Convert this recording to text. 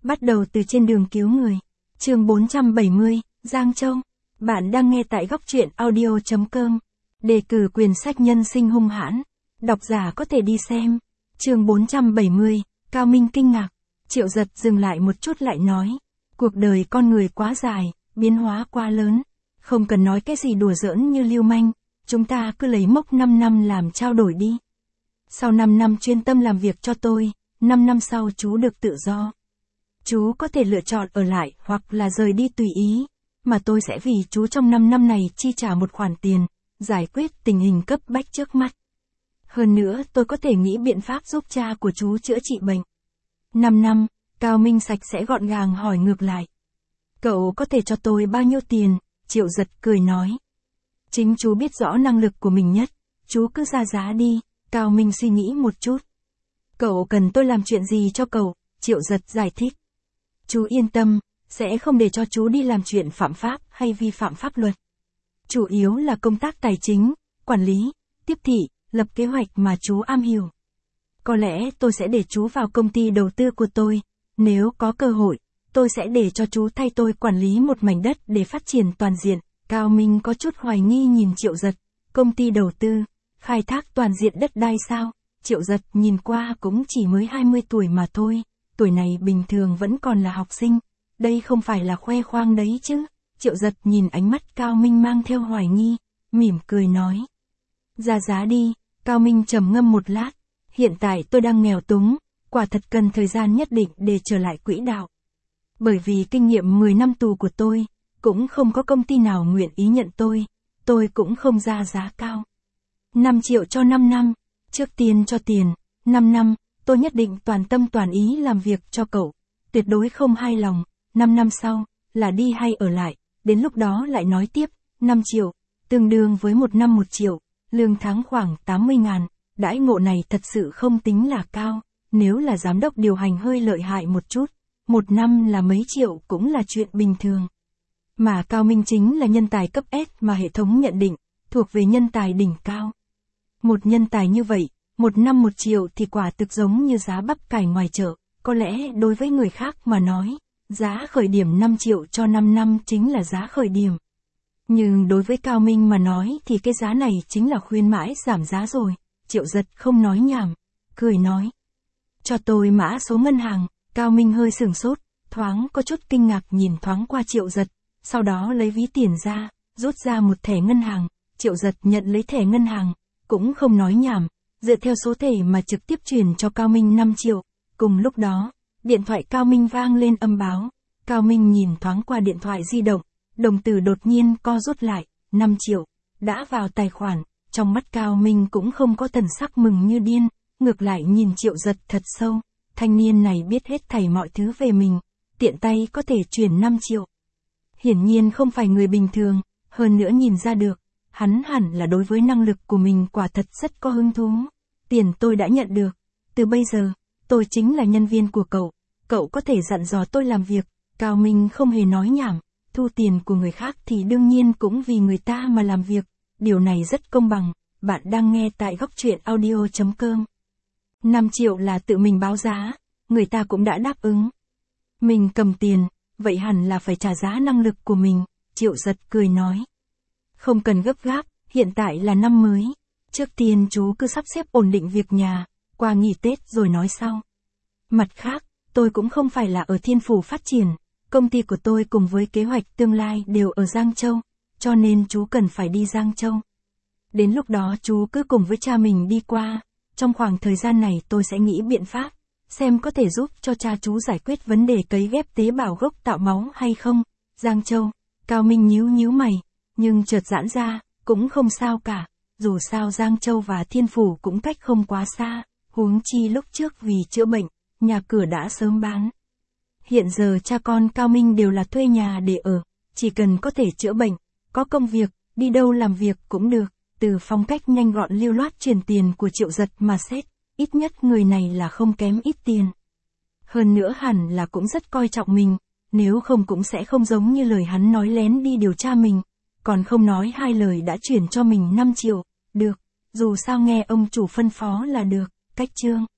Bắt đầu từ trên đường cứu người. Chương 470, Giang Châu. Bạn đang nghe tại góc truyện audio.com. Đề cử quyền sách nhân sinh hung hãn. Độc giả có thể đi xem. Chương 470, Cao Minh kinh ngạc. Triệu Giật dừng lại một chút lại nói. Cuộc đời con người quá dài, biến hóa quá lớn. Không cần nói cái gì đùa giỡn như lưu manh. Chúng ta cứ lấy mốc 5 năm làm trao đổi đi. Sau 5 năm chuyên tâm làm việc cho tôi, 5 năm sau chú được tự do. Chú có thể lựa chọn ở lại hoặc là rời đi tùy ý, mà tôi sẽ vì chú trong 5 năm này chi trả một khoản tiền, giải quyết tình hình cấp bách trước mắt. Hơn nữa tôi có thể nghĩ biện pháp giúp cha của chú chữa trị bệnh. 5 năm, Cao Minh sạch sẽ gọn gàng hỏi ngược lại. Cậu có thể cho tôi bao nhiêu tiền? Triệu Giật cười nói. Chính chú biết rõ năng lực của mình nhất, chú cứ ra giá đi. Cao Minh suy nghĩ một chút. Cậu cần tôi làm chuyện gì cho cậu? Triệu Giật giải thích. Chú yên tâm, sẽ không để cho chú đi làm chuyện phạm pháp hay vi phạm pháp luật. Chủ yếu là công tác tài chính, quản lý, tiếp thị, lập kế hoạch mà chú am hiểu. Có lẽ tôi sẽ để chú vào công ty đầu tư của tôi. Nếu có cơ hội, tôi sẽ để cho chú thay tôi quản lý một mảnh đất để phát triển toàn diện. Cao Minh có chút hoài nghi nhìn Triệu Giật. Công ty đầu tư, khai thác toàn diện đất đai sao? Triệu Giật nhìn qua cũng chỉ mới 20 tuổi mà thôi. Tuổi này bình thường vẫn còn là học sinh. Đây không phải là khoe khoang đấy chứ. Triệu Giật nhìn ánh mắt Cao Minh mang theo hoài nghi, mỉm cười nói. Ra giá đi. Cao Minh trầm ngâm một lát. Hiện tại tôi đang nghèo túng, quả thật cần thời gian nhất định để trở lại quỹ đạo. Bởi vì kinh nghiệm 10 năm tù của tôi, cũng không có công ty nào nguyện ý nhận tôi cũng không ra giá cao. 5 triệu cho 5 năm, trước tiên cho tiền, 5 năm, tôi nhất định toàn tâm toàn ý làm việc cho cậu, tuyệt đối không hai lòng, 5 năm sau, là đi hay ở lại, đến lúc đó lại nói tiếp, 5 triệu, tương đương với 1 năm 1 triệu, lương tháng khoảng 80.000, đãi ngộ này thật sự không tính là cao, nếu là giám đốc điều hành hơi lợi hại một chút, 1 năm là mấy triệu cũng là chuyện bình thường. Mà Cao Minh chính là nhân tài cấp S mà hệ thống nhận định, thuộc về nhân tài đỉnh cao. Một nhân tài như vậy, 1 năm 1 triệu thì quả thực giống như giá bắp cải ngoài chợ, có lẽ đối với người khác mà nói, giá khởi điểm 5 triệu cho 5 năm chính là giá khởi điểm. Nhưng đối với Cao Minh mà nói thì cái giá này chính là khuyến mãi giảm giá rồi. Triệu Giật không nói nhảm, cười nói. Cho tôi mã số ngân hàng. Cao Minh hơi sửng sốt, thoáng có chút kinh ngạc nhìn thoáng qua Triệu Giật, sau đó lấy ví tiền ra, rút ra một thẻ ngân hàng. Triệu Giật nhận lấy thẻ ngân hàng, cũng không nói nhảm, dựa theo số thẻ mà trực tiếp chuyển cho Cao Minh 5 triệu. Cùng lúc đó, điện thoại Cao Minh vang lên âm báo. Cao Minh nhìn thoáng qua điện thoại di động, đồng tử đột nhiên co rút lại, 5 triệu, đã vào tài khoản. Trong mắt Cao Minh cũng không có thần sắc mừng như điên, ngược lại nhìn Triệu Giật thật sâu. Thanh niên này biết hết thảy mọi thứ về mình, tiện tay có thể chuyển 5 triệu. Hiển nhiên không phải người bình thường, hơn nữa nhìn ra được, hắn hẳn là đối với năng lực của mình quả thật rất có hứng thú. Tiền tôi đã nhận được, từ bây giờ, tôi chính là nhân viên của cậu có thể dặn dò tôi làm việc. Cao Minh không hề nói nhảm, thu tiền của người khác thì đương nhiên cũng vì người ta mà làm việc, điều này rất công bằng. Bạn đang nghe tại góc truyện audio.com. 5 triệu là tự mình báo giá, người ta cũng đã đáp ứng. Mình cầm tiền, vậy hẳn là phải trả giá năng lực của mình, Triệu Giật cười nói. Không cần gấp gáp, hiện tại là năm mới. Trước tiên chú cứ sắp xếp ổn định việc nhà, qua nghỉ Tết rồi nói sau. Mặt khác, tôi cũng không phải là ở Thiên Phủ phát triển, công ty của tôi cùng với kế hoạch tương lai đều ở Giang Châu, cho nên chú cần phải đi Giang Châu. Đến lúc đó chú cứ cùng với cha mình đi qua. Trong khoảng thời gian này tôi sẽ nghĩ biện pháp, xem có thể giúp cho cha chú giải quyết vấn đề cấy ghép tế bào gốc tạo máu hay không. Giang Châu, Cao Minh nhíu mày, nhưng chợt giãn ra, cũng không sao cả, dù sao Giang Châu và Thiên Phủ cũng cách không quá xa, huống chi lúc trước vì chữa bệnh, nhà cửa đã sớm bán. Hiện giờ cha con Cao Minh đều là thuê nhà để ở, chỉ cần có thể chữa bệnh, có công việc, đi đâu làm việc cũng được. Từ phong cách nhanh gọn lưu loát truyền tiền của Triệu Giật mà xét, ít nhất người này là không kém ít tiền. Hơn nữa hẳn là cũng rất coi trọng mình, nếu không cũng sẽ không giống như lời hắn nói lén đi điều tra mình, còn không nói hai lời đã chuyển cho mình 5 triệu, được, dù sao nghe ông chủ phân phó là được, cách chương.